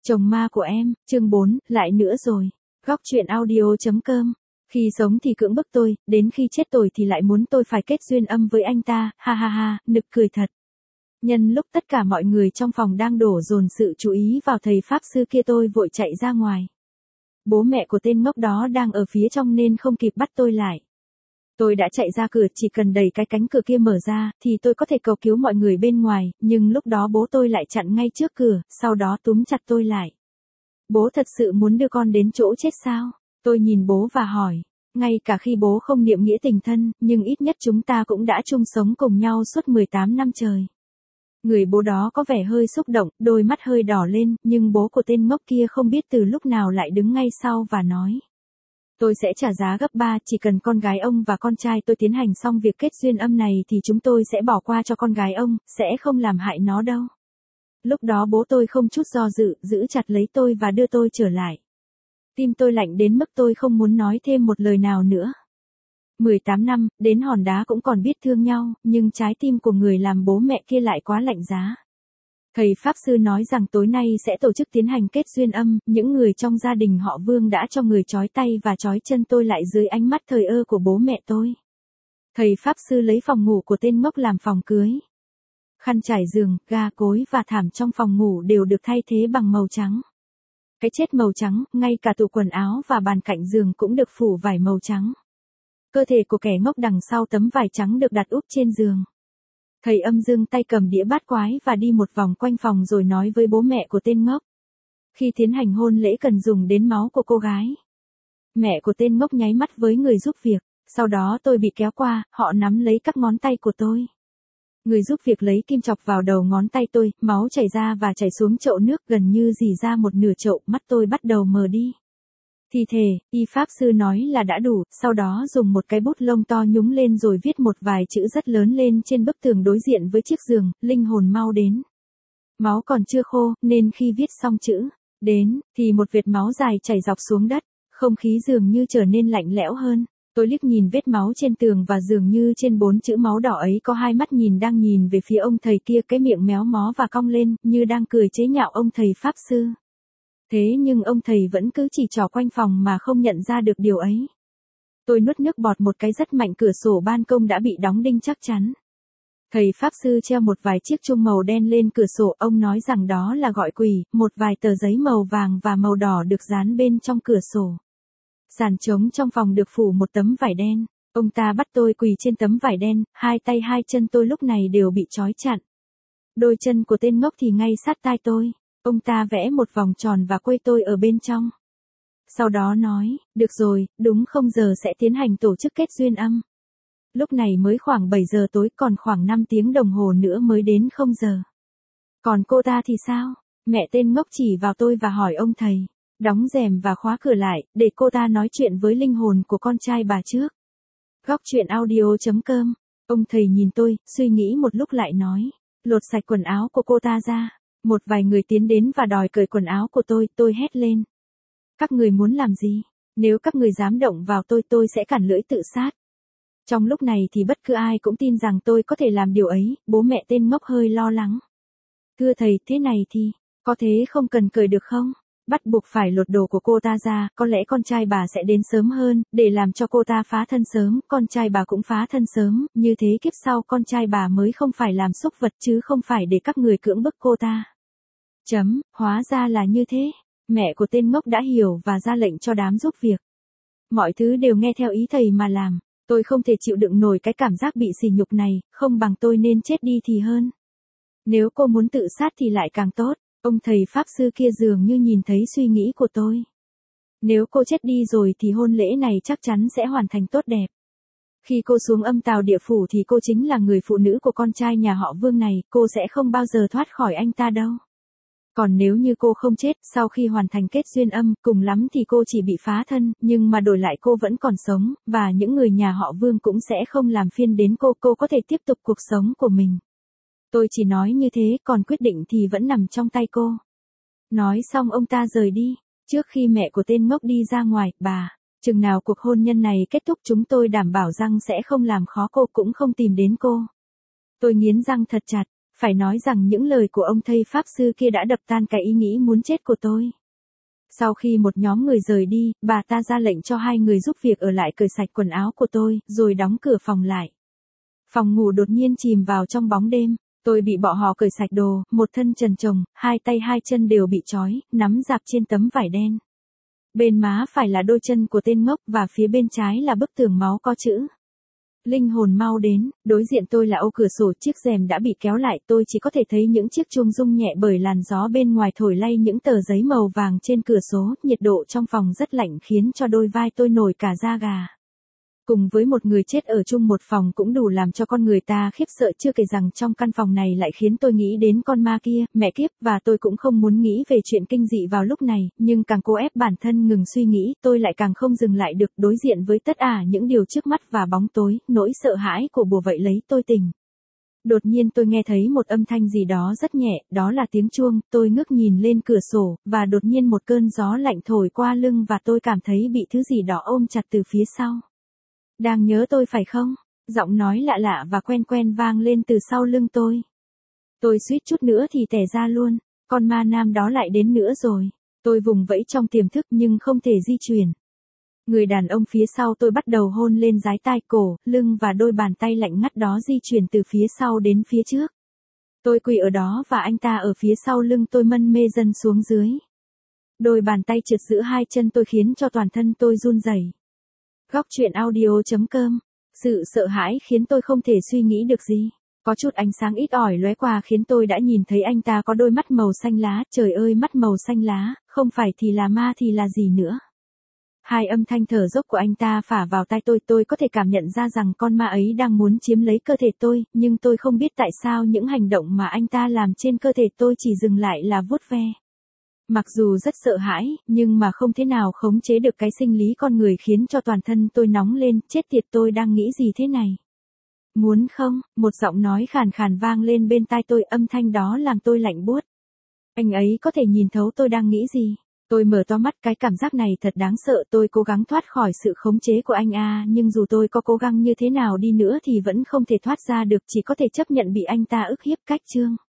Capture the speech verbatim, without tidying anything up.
Chồng ma của em, chương bốn, lại nữa rồi. Góc truyện audio.com. Khi sống thì cưỡng bức tôi, đến khi chết tôi thì lại muốn tôi phải kết duyên âm với anh ta, ha ha ha, nực cười thật. Nhân lúc tất cả mọi người trong phòng đang đổ dồn sự chú ý vào thầy Pháp sư kia, tôi vội chạy ra ngoài. Bố mẹ của tên ngốc đó đang ở phía trong nên không kịp bắt tôi lại. Tôi đã chạy ra cửa, chỉ cần đẩy cái cánh cửa kia mở ra, thì tôi có thể cầu cứu mọi người bên ngoài, nhưng lúc đó bố tôi lại chặn ngay trước cửa, sau đó túm chặt tôi lại. Bố thật sự muốn đưa con đến chỗ chết sao? Tôi nhìn bố và hỏi, ngay cả khi bố không niệm nghĩa tình thân, nhưng ít nhất chúng ta cũng đã chung sống cùng nhau suốt mười tám năm trời. Người bố đó có vẻ hơi xúc động, đôi mắt hơi đỏ lên, nhưng bố của tên ngốc kia không biết từ lúc nào lại đứng ngay sau và nói. Tôi sẽ trả giá gấp ba, chỉ cần con gái ông và con trai tôi tiến hành xong việc kết duyên âm này thì chúng tôi sẽ bỏ qua cho con gái ông, sẽ không làm hại nó đâu. Lúc đó bố tôi không chút do dự, giữ chặt lấy tôi và đưa tôi trở lại. Tim tôi lạnh đến mức tôi không muốn nói thêm một lời nào nữa. mười tám năm, đến hòn đá cũng còn biết thương nhau, nhưng trái tim của người làm bố mẹ kia lại quá lạnh giá. Thầy Pháp sư nói rằng tối nay sẽ tổ chức tiến hành kết duyên âm, những người trong gia đình họ Vương đã cho người trói tay và trói chân tôi lại dưới ánh mắt thờ ơ của bố mẹ tôi. Thầy Pháp sư lấy phòng ngủ của tên ngốc làm phòng cưới. Khăn trải giường, ga cối và thảm trong phòng ngủ đều được thay thế bằng màu trắng. Cái chết màu trắng, ngay cả tủ quần áo và bàn cạnh giường cũng được phủ vải màu trắng. Cơ thể của kẻ ngốc đằng sau tấm vải trắng được đặt úp trên giường. Thầy âm dương tay cầm đĩa bát quái và đi một vòng quanh phòng rồi nói với bố mẹ của tên ngốc. Khi tiến hành hôn lễ cần dùng đến máu của cô gái. Mẹ của tên ngốc nháy mắt với người giúp việc, sau đó tôi bị kéo qua, họ nắm lấy các ngón tay của tôi. Người giúp việc lấy kim chọc vào đầu ngón tay tôi, máu chảy ra và chảy xuống chậu nước gần như rỉ ra một nửa chậu, mắt tôi bắt đầu mờ đi. Thì thề, y Pháp sư nói là đã đủ, sau đó dùng một cái bút lông to nhúng lên rồi viết một vài chữ rất lớn lên trên bức tường đối diện với chiếc giường, linh hồn mau đến. Máu còn chưa khô, nên khi viết xong chữ, đến, thì một vệt máu dài chảy dọc xuống đất, không khí dường như trở nên lạnh lẽo hơn. Tôi liếc nhìn vết máu trên tường và dường như trên bốn chữ máu đỏ ấy có hai mắt nhìn đang nhìn về phía ông thầy kia, cái miệng méo mó và cong lên, như đang cười chế nhạo ông thầy Pháp sư. Thế nhưng ông thầy vẫn cứ chỉ trò quanh phòng mà không nhận ra được điều ấy. Tôi nuốt nước bọt một cái rất mạnh, cửa sổ ban công đã bị đóng đinh chắc chắn. Thầy Pháp sư treo một vài chiếc chuông màu đen lên cửa sổ, ông nói rằng đó là gọi quỷ, một vài tờ giấy màu vàng và màu đỏ được dán bên trong cửa sổ. Sàn trống trong phòng được phủ một tấm vải đen, ông ta bắt tôi quỳ trên tấm vải đen, hai tay hai chân tôi lúc này đều bị trói chặt. Đôi chân của tên ngốc thì ngay sát tai tôi. Ông ta vẽ một vòng tròn và quây tôi ở bên trong. Sau đó nói, được rồi, đúng không giờ sẽ tiến hành tổ chức kết duyên âm. Lúc này mới khoảng bảy giờ tối, còn khoảng năm tiếng đồng hồ nữa mới đến không giờ. Còn cô ta thì sao? Mẹ tên ngốc chỉ vào tôi và hỏi ông thầy, đóng rèm và khóa cửa lại, để cô ta nói chuyện với linh hồn của con trai bà trước. Góc truyện audio.com. Ông thầy nhìn tôi, suy nghĩ một lúc lại nói, lột sạch quần áo của cô ta ra. Một vài người tiến đến và đòi cởi quần áo của tôi, tôi hét lên. Các người muốn làm gì? Nếu các người dám động vào tôi, tôi sẽ cản lưỡi tự sát. Trong lúc này thì bất cứ ai cũng tin rằng tôi có thể làm điều ấy, bố mẹ tên ngốc hơi lo lắng. Thưa thầy, thế này thì, có thế không cần cởi được không? Bắt buộc phải lột đồ của cô ta ra, có lẽ con trai bà sẽ đến sớm hơn, để làm cho cô ta phá thân sớm, con trai bà cũng phá thân sớm, như thế kiếp sau con trai bà mới không phải làm súc vật chứ không phải để các người cưỡng bức cô ta. Chấm, hóa ra là như thế. Mẹ của tên ngốc đã hiểu và ra lệnh cho đám giúp việc. Mọi thứ đều nghe theo ý thầy mà làm. Tôi không thể chịu đựng nổi cái cảm giác bị sỉ nhục này, không bằng tôi nên chết đi thì hơn. Nếu cô muốn tự sát thì lại càng tốt. Ông thầy Pháp sư kia dường như nhìn thấy suy nghĩ của tôi. Nếu cô chết đi rồi thì hôn lễ này chắc chắn sẽ hoàn thành tốt đẹp. Khi cô xuống âm tào địa phủ thì cô chính là người phụ nữ của con trai nhà họ Vương này, cô sẽ không bao giờ thoát khỏi anh ta đâu. Còn nếu như cô không chết, sau khi hoàn thành kết duyên âm, cùng lắm thì cô chỉ bị phá thân, nhưng mà đổi lại cô vẫn còn sống, và những người nhà họ Vương cũng sẽ không làm phiền đến cô, cô có thể tiếp tục cuộc sống của mình. Tôi chỉ nói như thế, còn quyết định thì vẫn nằm trong tay cô. Nói xong ông ta rời đi. Trước khi mẹ của tên ngốc đi ra ngoài, bà, chừng nào cuộc hôn nhân này kết thúc chúng tôi đảm bảo rằng sẽ không làm khó cô, cũng không tìm đến cô. Tôi nghiến răng thật chặt. Phải nói rằng những lời của ông thầy Pháp Sư kia đã đập tan cái ý nghĩ muốn chết của tôi. Sau khi một nhóm người rời đi, bà ta ra lệnh cho hai người giúp việc ở lại cởi sạch quần áo của tôi, rồi đóng cửa phòng lại. Phòng ngủ đột nhiên chìm vào trong bóng đêm. Tôi bị bọn họ cởi sạch đồ, một thân trần trồng, hai tay hai chân đều bị trói, nắm rạp trên tấm vải đen. Bên má phải là đôi chân của tên ngốc và phía bên trái là bức tường máu có chữ. Linh hồn mau đến, đối diện tôi là ô cửa sổ, chiếc rèm đã bị kéo lại, tôi chỉ có thể thấy những chiếc chuông rung nhẹ bởi làn gió bên ngoài thổi lay những tờ giấy màu vàng trên cửa sổ, nhiệt độ trong phòng rất lạnh khiến cho đôi vai tôi nổi cả da gà. Cùng với một người chết ở chung một phòng cũng đủ làm cho con người ta khiếp sợ, chưa kể rằng trong căn phòng này lại khiến tôi nghĩ đến con ma kia, mẹ kiếp, và tôi cũng không muốn nghĩ về chuyện kinh dị vào lúc này, nhưng càng cố ép bản thân ngừng suy nghĩ, tôi lại càng không dừng lại được, đối diện với tất cả những điều trước mắt và bóng tối, nỗi sợ hãi của bùa vây lấy tôi tỉnh. Đột nhiên tôi nghe thấy một âm thanh gì đó rất nhẹ, đó là tiếng chuông, tôi ngước nhìn lên cửa sổ, và đột nhiên một cơn gió lạnh thổi qua lưng và tôi cảm thấy bị thứ gì đó ôm chặt từ phía sau. Đang nhớ tôi phải không? Giọng nói lạ lạ và quen quen vang lên từ sau lưng tôi. Tôi suýt chút nữa thì tè ra luôn, con ma nam đó lại đến nữa rồi. Tôi vùng vẫy trong tiềm thức nhưng không thể di chuyển. Người đàn ông phía sau tôi bắt đầu hôn lên dái tai, cổ, lưng và đôi bàn tay lạnh ngắt đó di chuyển từ phía sau đến phía trước. Tôi quỳ ở đó và anh ta ở phía sau lưng tôi mân mê dần xuống dưới. Đôi bàn tay trượt giữa hai chân tôi khiến cho toàn thân tôi run rẩy. Góc truyện audio chấm com. Sự sợ hãi khiến tôi không thể suy nghĩ được gì. Có chút ánh sáng ít ỏi lóe qua khiến tôi đã nhìn thấy anh ta có đôi mắt màu xanh lá. Trời ơi, mắt màu xanh lá, không phải thì là ma thì là gì nữa. Hai âm thanh thở dốc của anh ta phả vào tai tôi, tôi có thể cảm nhận ra rằng con ma ấy đang muốn chiếm lấy cơ thể tôi, nhưng tôi không biết tại sao những hành động mà anh ta làm trên cơ thể tôi chỉ dừng lại là vuốt ve. Mặc dù rất sợ hãi, nhưng mà không thể nào khống chế được cái sinh lý con người khiến cho toàn thân tôi nóng lên, chết tiệt, tôi đang nghĩ gì thế này? Muốn không? Một giọng nói khàn khàn vang lên bên tai tôi, âm thanh đó làm tôi lạnh buốt. Anh ấy có thể nhìn thấu tôi đang nghĩ gì? Tôi mở to mắt, cái cảm giác này thật đáng sợ, tôi cố gắng thoát khỏi sự khống chế của anh a, nhưng dù tôi có cố gắng như thế nào đi nữa thì vẫn không thể thoát ra được, chỉ có thể chấp nhận bị anh ta ức hiếp cách chương.